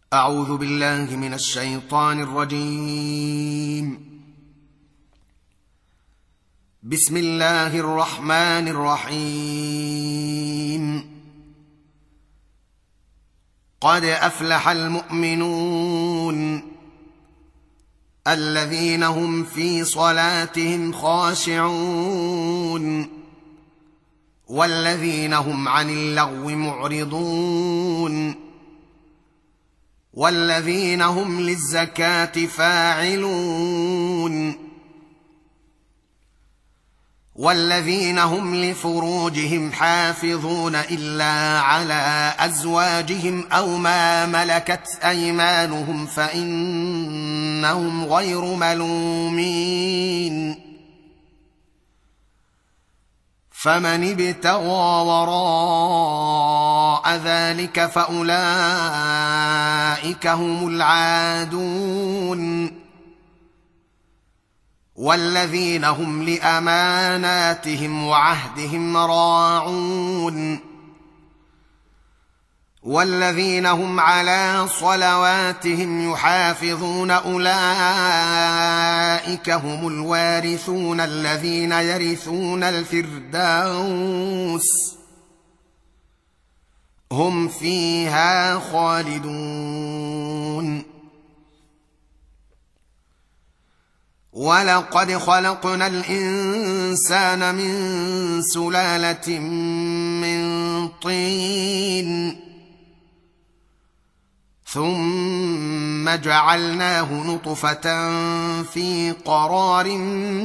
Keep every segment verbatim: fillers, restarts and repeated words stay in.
أعوذ بالله من الشيطان الرجيم. بسم الله الرحمن الرحيم. قد أفلح المؤمنون الذين هم في صلاتهم خاشعون والذين هم عن اللغو معرضون والذين هم للزكاة فاعلون والذين هم لفروجهم حافظون إلا على أزواجهم أو ما ملكت أيمانهم فإنهم غير ملومين. فمن ابتغى وراء ذلك فأولئك هم العادون والذين هم لأماناتهم وعهدهم راعون والذين هم على صلواتهم يحافظون أولئك هم الوارثون الذين يرثون الفردوس هم فيها خالدون. ولقد خلقنا الإنسان من سلالة من طين ثم جعلناه نطفة في قرار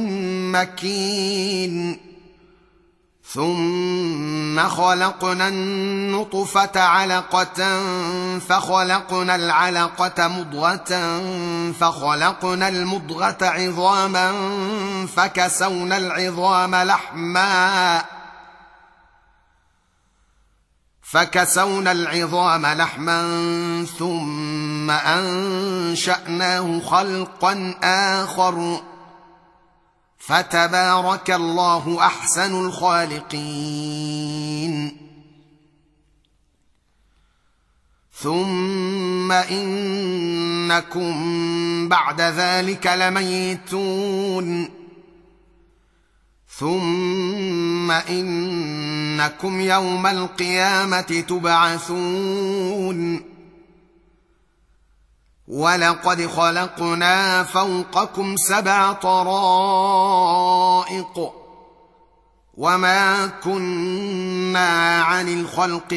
مكين ثم خلقنا النطفة علقة فخلقنا العلقة مضغة فخلقنا المضغة عظاما فكسونا العظام لحما فكسونا العظام لحما ثم أنشأناه خلقا آخر فتبارك الله أحسن الخالقين. ثم إنكم بعد ذلك لميتون ثم إنكم يوم القيامة تبعثون. ولقد خلقنا فوقكم سبع طرائق وما كنا عن الخلق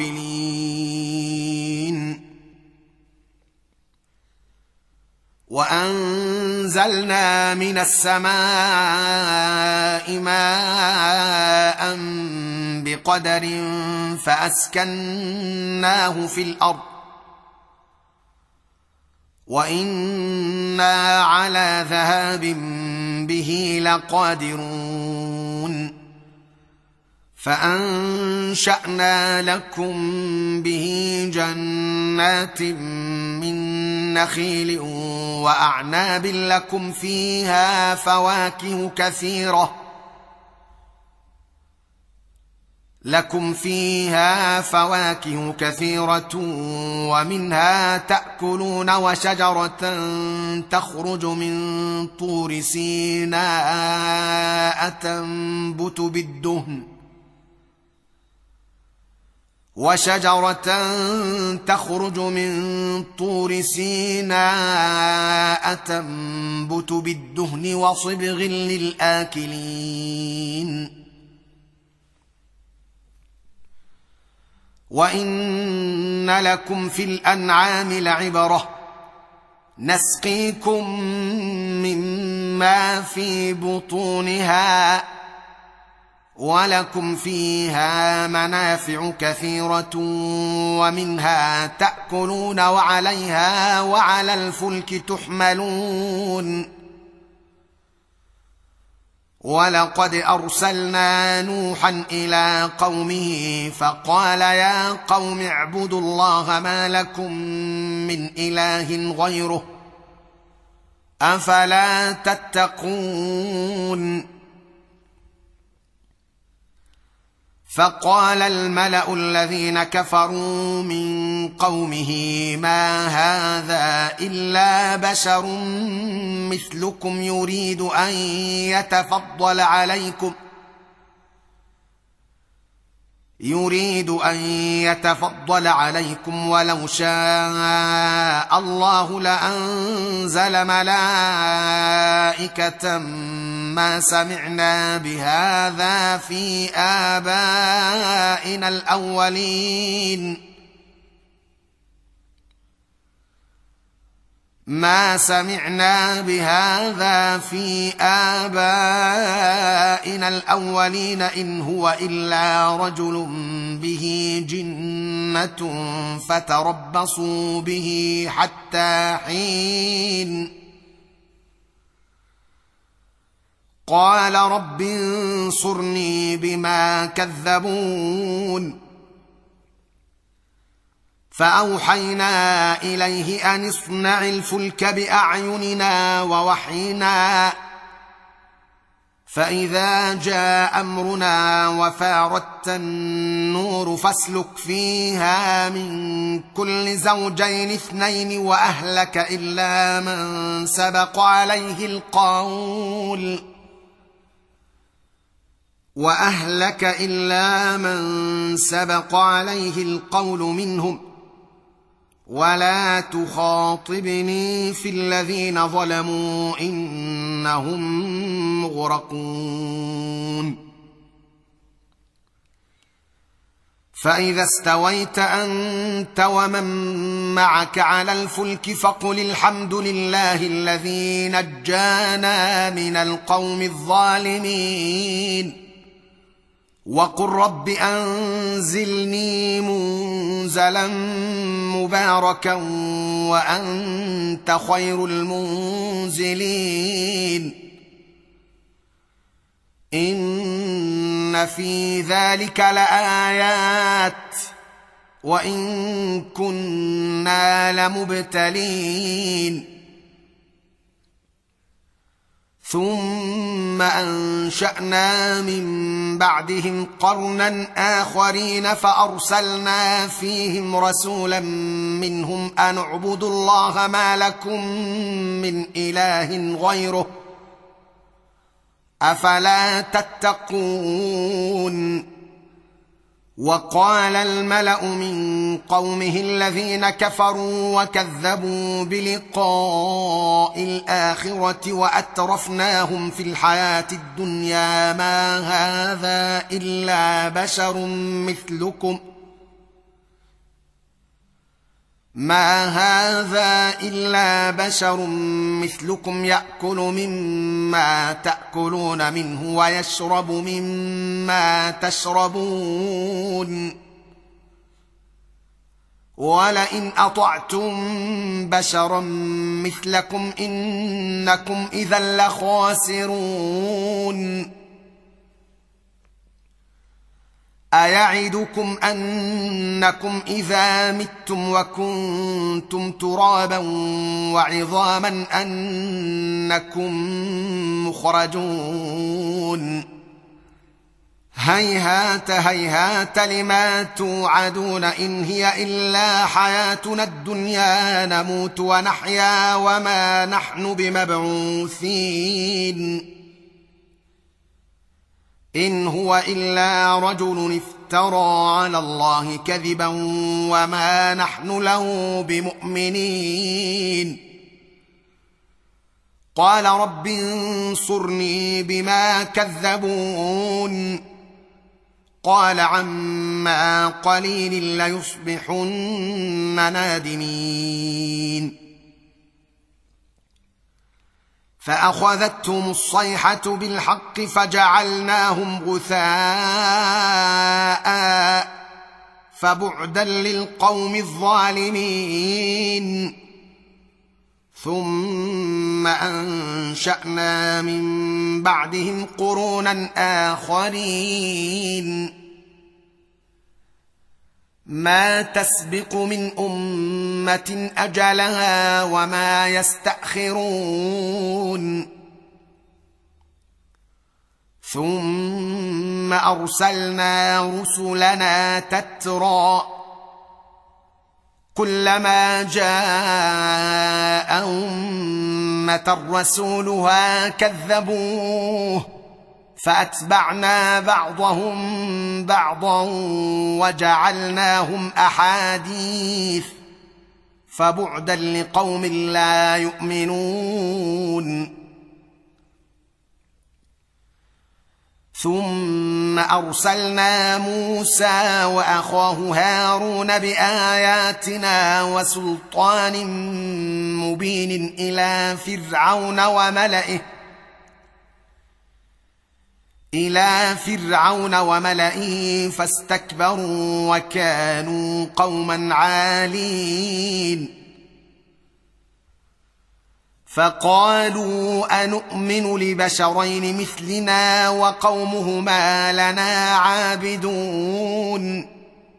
غافلين. وأنزلنا من السماء ماء بقدر فأسكناه في الأرض وإنا على ذهاب به لقادرون. فأنشأنا لكم به جنات من نخيل وأعناب لكم فيها فواكه كثيرة لكم فيها فواكه كثيرة ومنها تأكلون وشجرة تخرج من طور سيناء تنبت بالدهن وشجرة تخرج من طور سيناء تنبت بالدهن وصبغ للآكلين. وإن لكم في الأنعام لعبرة نسقيكم مما في بطونها ولكم فيها منافع كثيرة ومنها تأكلون وعليها وعلى الفلك تحملون. ولقد أرسلنا نوحا إلى قومه فقال يا قوم اعبدوا الله ما لكم من إله غيره أفلا تتقون. فقال الملأ الذين كفروا من قومه ما هذا إلا بشر مثلكم يريد أن يتفضل عليكم يريد أن يتفضل عليكم ولو شاء الله لأنزل ملائكة ما سمعنا بهذا في آبائنا الأولين ما سمعنا بهذا في آبائنا الأولين إن هو إلا رجل به جنة فتربصوا به حتى حين قال رب انصرني بما كذبون فأوحينا إليه أن اصنع الفلك بأعيننا ووحينا فإذا جاء أمرنا وفاردت النور فاسلك فيها من كل زوجين اثنين وأهلك إلا من سبق عليه القول وأهلك إلا من سبق عليه القول منهم ولا تخاطبني في الذين ظلموا إنهم مغرقون فإذا استويت أنت ومن معك على الفلك فقل الحمد لله الذي نجانا من القوم الظالمين وقل رب أنزلني منزلا مباركا وأنت خير المنزلين إن في ذلك لآيات وإن كنا لمبتلين ثم أنشأنا من بعدهم قرنا آخرين فأرسلنا فيهم رسولا منهم أن اعبدوا الله ما لكم من إله غيره أفلا تتقون وقال الملأ من قومه الذين كفروا وكذبوا بلقاء الآخرة وأترفناهم في الحياة الدنيا ما هذا إلا بشر مثلكم ما هذا إلا بشر مثلكم يأكل مما تأكلون منه ويشرب مما تشربون ولئن أطعتم بشرا مثلكم إنكم إذا لخاسرون أيعدكم أنكم إذا متم وكنتم ترابا وعظاما أنكم مخرجون هيهات هيهات لما توعدون إن هي إلا حياتنا الدنيا نموت ونحيا وما نحن بمبعوثين إن هو إلا رجل افترى على الله كذبا وما نحن له بمؤمنين قال رب انصرني بما كذبون قال عما قليل ليصبحن نادمين فأخذتهم الصيحة بالحق فجعلناهم غثاء فبعدا للقوم الظالمين ثم أنشأنا من بعدهم قرونا آخرين ما تسبق من أمة أجلها وما يستأخرون ثم أرسلنا رسلنا تترى كلما جاء أمة رسولها كذبوه فأتبعنا بعضهم بعضا وجعلناهم أحاديث فبعدا لقوم لا يؤمنون. ثم أرسلنا موسى وأخاه هارون بآياتنا وسلطان مبين إلى فرعون وملئه إلى فرعون وملئه فاستكبروا وكانوا قوما عالين. فقالوا أنؤمن لبشرين مثلنا وقومهما لنا عابدون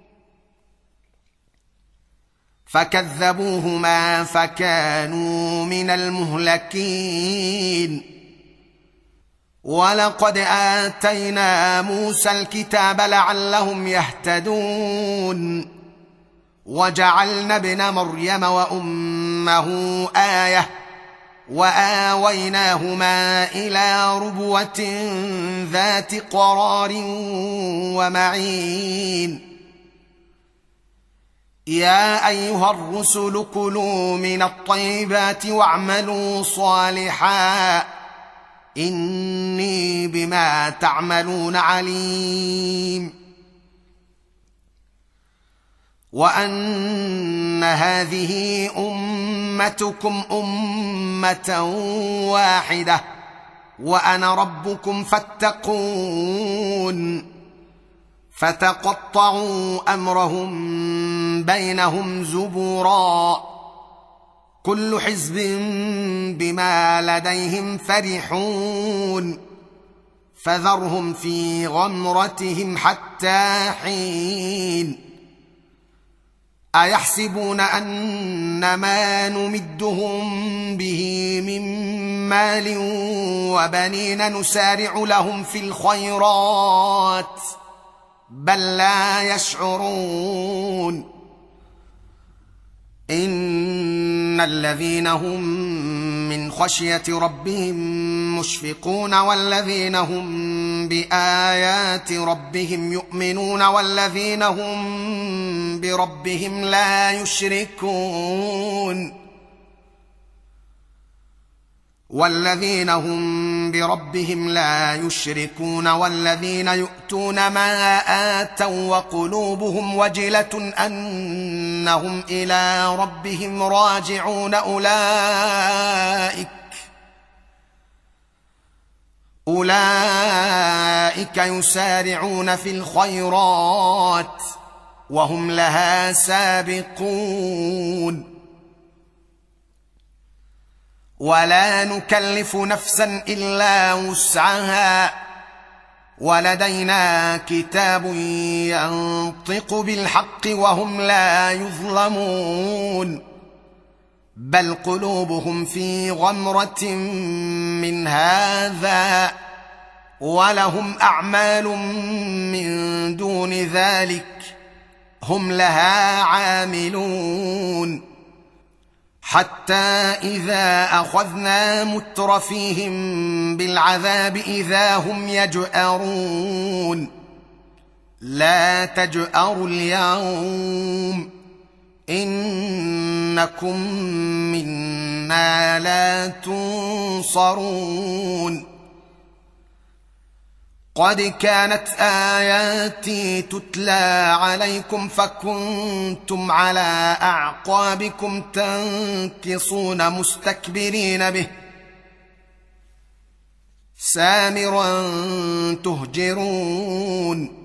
فكذبوهما فكانوا من المهلكين. ولقد آتينا موسى الكتاب لعلهم يهتدون وجعلنا ابن مريم وأمه آية وآويناهما إلى ربوة ذات قرار ومعين. يا أيها الرسل كلوا من الطيبات واعملوا صالحا إني بما تعملون عليم. وأن هذه أمتكم أمة واحدة وأنا ربكم فاتقون. فتقطعوا أمرهم بينهم زبرا كل حزب بما لديهم فرحون فذرهم في غمرتهم حتى حين. أيحسبون أن ما نمدهم به من مال وبنين نسارع لهم في الخيرات بل لا يشعرون. إن الذين هم من خشية ربهم مشفقون والذين هم بآيات ربهم يؤمنون والذين هم بربهم لا يشركون والذين هم بربهم لا يشركون والذين يؤتون ما آتوا وقلوبهم وجلة أنهم إلى ربهم راجعون أولئك أولئك يسارعون في الخيرات وهم لها سابقون. ولا نكلف نفسا إلا وسعها ولدينا كتاب ينطق بالحق وهم لا يظلمون بل قلوبهم في غمرة من هذا ولهم أعمال من دون ذلك هم لها عاملون. حتى إذا أخذنا مترفيهم بالعذاب إذا هم يجأرون لا تجأروا اليوم إنكم منا لا تنصرون. قد كانت آياتي تتلى عليكم فكنتم على أعقابكم تنكصون مستكبرين به سامرا تهجرون.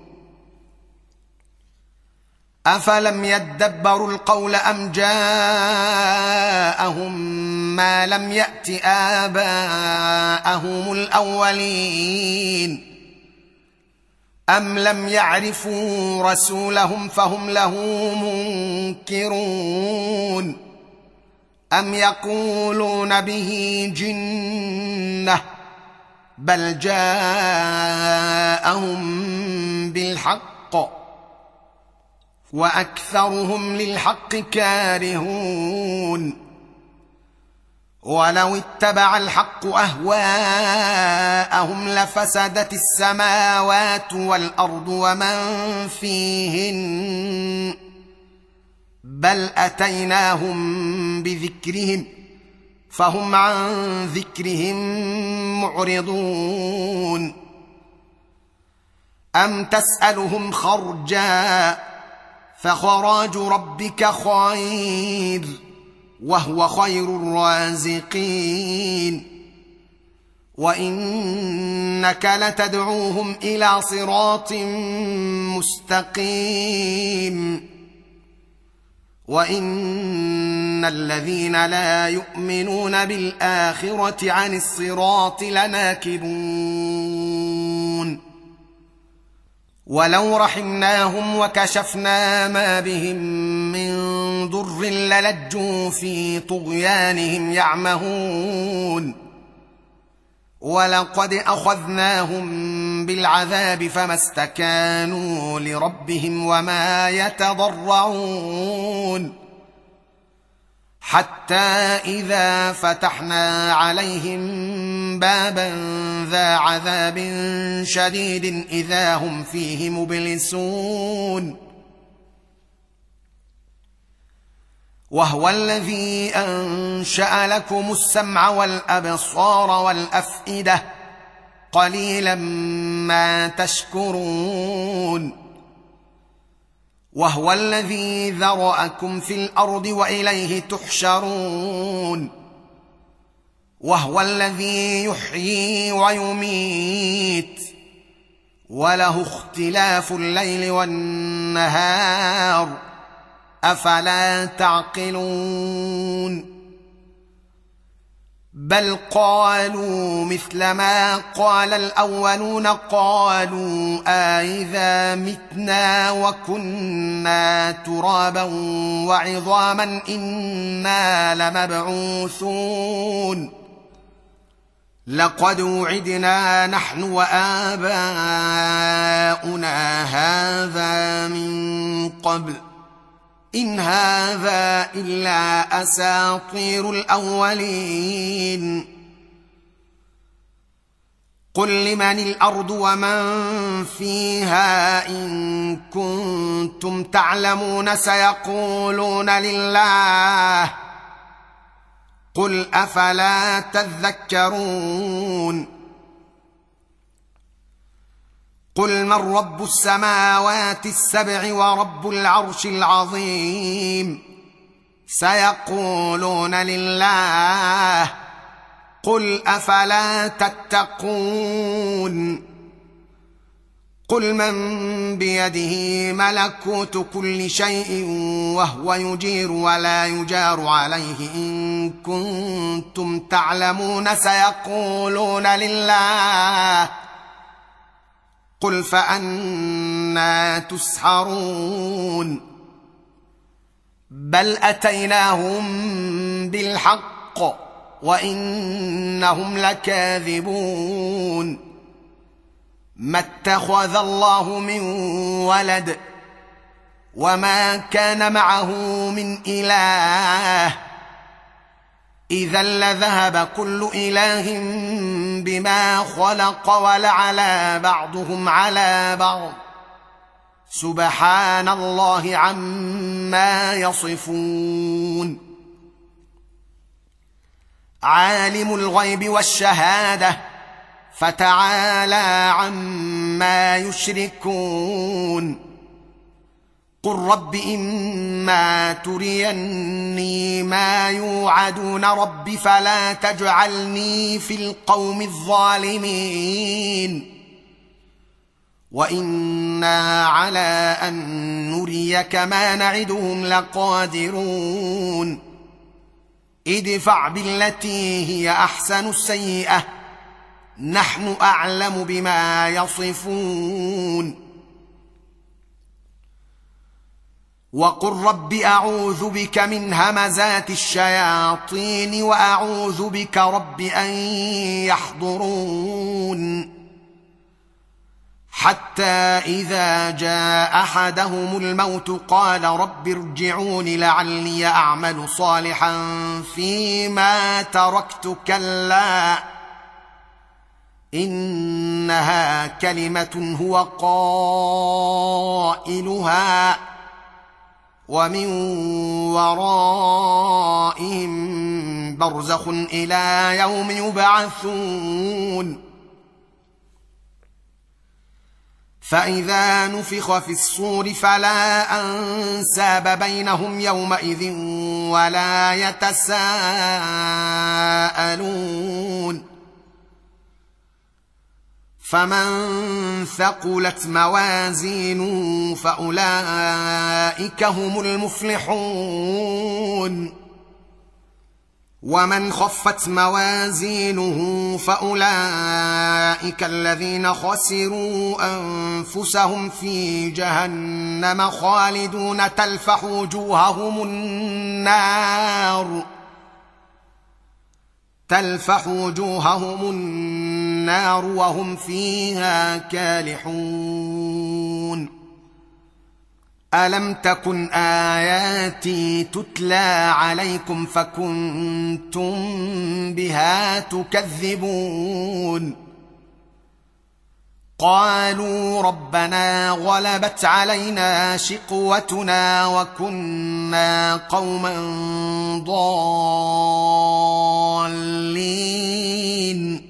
أفلم يدبروا القول أم جاءهم ما لم يأت آباءهم الأولين أم لم يعرفوا رسولهم فهم له منكرون أم يقولون به جنة بل جاءهم بالحق واكثرهم للحق كارهون ولو اتبع الحق اهواءهم لفسدت السماوات والارض ومن فيهن بل اتيناهم بذكرهم فهم عن ذكرهم معرضون ام تسالهم خرجا فخراج ربك خير وهو خير الرازقين وانك لتدعوهم الى صراط مستقيم وان الذين لا يؤمنون بالاخره عن الصراط لناكبون ولو رحمناهم وكشفنا ما بهم من ضر للجوا في طغيانهم يعمهون ولقد اخذناهم بالعذاب فما استكانوا لربهم وما يتضرعون حتى اذا فتحنا عليهم بابا ذا عذاب شديد اذا هم فيه مبلسون وهو الذي انشا لكم السمع والابصار والافئده قليلا ما تشكرون وهو الذي ذرأكم في الارض واليه تحشرون وهو الذي يحيي ويميت وله اختلاف الليل والنهار افلا تعقلون بل قالوا مثل ما قال الاولون قالوا أإذا متنا وكنا ترابا وعظاما إنا لمبعوثون لقد وعدنا نحن وآباؤنا هذا من قبل إن هذا إلا أساطير الأولين قل لمن الأرض ومن فيها إن كنتم تعلمون سيقولون لله قل أفلا تذكرون قل من رب السماوات السبع ورب العرش العظيم سيقولون لله قل أفلا تتقون قل من بيده ملكوت كل شيء وهو يجير ولا يجار عليه إن كنتم تعلمون سيقولون لله قل فأنى تسحرون بل أتيناهم بالحق وإنهم لكاذبون ما اتخذ الله من ولد وما كان معه من إله إذا لذهب كل إله بما خلق ولعلى بعضهم على بعض سبحان الله عما يصفون عالم الغيب والشهادة فتعالى عما يشركون قل رب إما تريني ما يوعدون رب فلا تجعلني في القوم الظالمين وإنا على أن نريك ما نعدهم لقادرون ادفع بالتي هي أحسن السيئة نحن أعلم بما يصفون وقل رب اعوذ بك من همزات الشياطين واعوذ بك رب ان يحضرون حتى اذا جاء احدهم الموت قال رب ارجعون لعلي اعمل صالحا فيما تركت كلا انها كلمه هو قائلها ومن ورائهم برزخ الى يوم يبعثون فاذا نفخ في الصور فلا انساب بينهم يومئذ ولا يتساءلون فمن ثقلت موازينه فاولئك هم المفلحون ومن خفت موازينه فاولئك الذين خسروا انفسهم في جهنم خالدون تلفح وجوههم النار تلفح وجوههم النار وهم فيها كالحون ألم تكن آياتي تتلى عليكم فكنتم بها تكذبون قالوا ربنا غلبت علينا شقوتنا وكنا قوما ضالين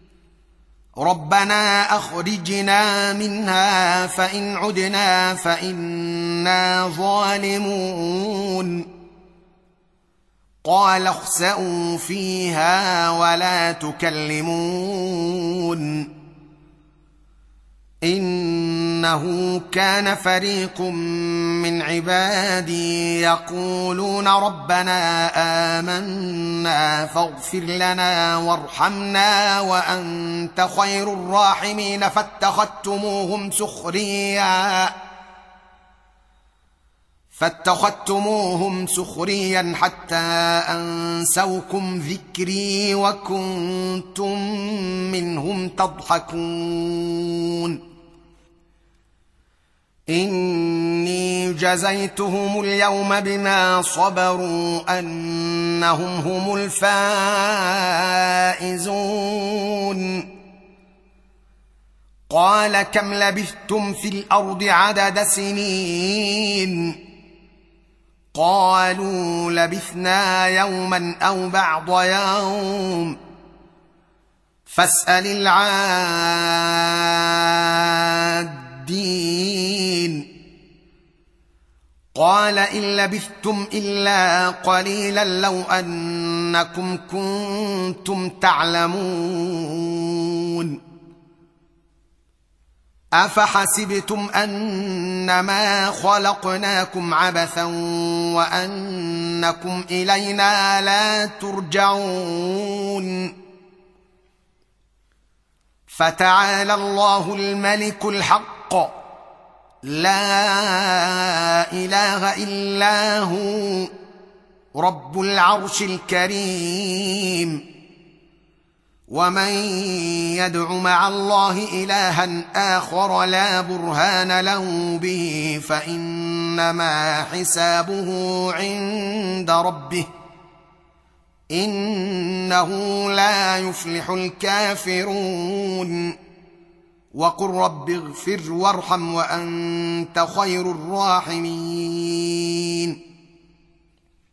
ربنا اخرجنا منها فان عدنا فانا ظالمون قال اخسئوا فيها ولا تكلمون انه كان فريق من عبادي يقولون ربنا آمنا فاغفر لنا وارحمنا وأنت خير الراحمين فاتخذتموهم سخريا فاتخذتموهم سخريا حتى أنسوكم ذكري وكنتم منهم تضحكون إني جزيتهم اليوم بما صبروا أنهم هم الفائزون قال كم لبثتم في الأرض عدد سنين قالوا لبثنا يوما أو بعض يوم فاسأل العادين قال إن لبثتم إلا قليلا لو أنكم كنتم تعلمون أفحسبتم أنما خلقناكم عبثا وأنكم إلينا لا ترجعون فتعالى الله الملك الحق لا إله إلا هو رب العرش الكريم ومن يدع مع الله إلها آخر لا برهان له به فإنما حسابه عند ربه إنه لا يفلح الكافرون وقل رب اغفر وارحم وأنت خير الراحمين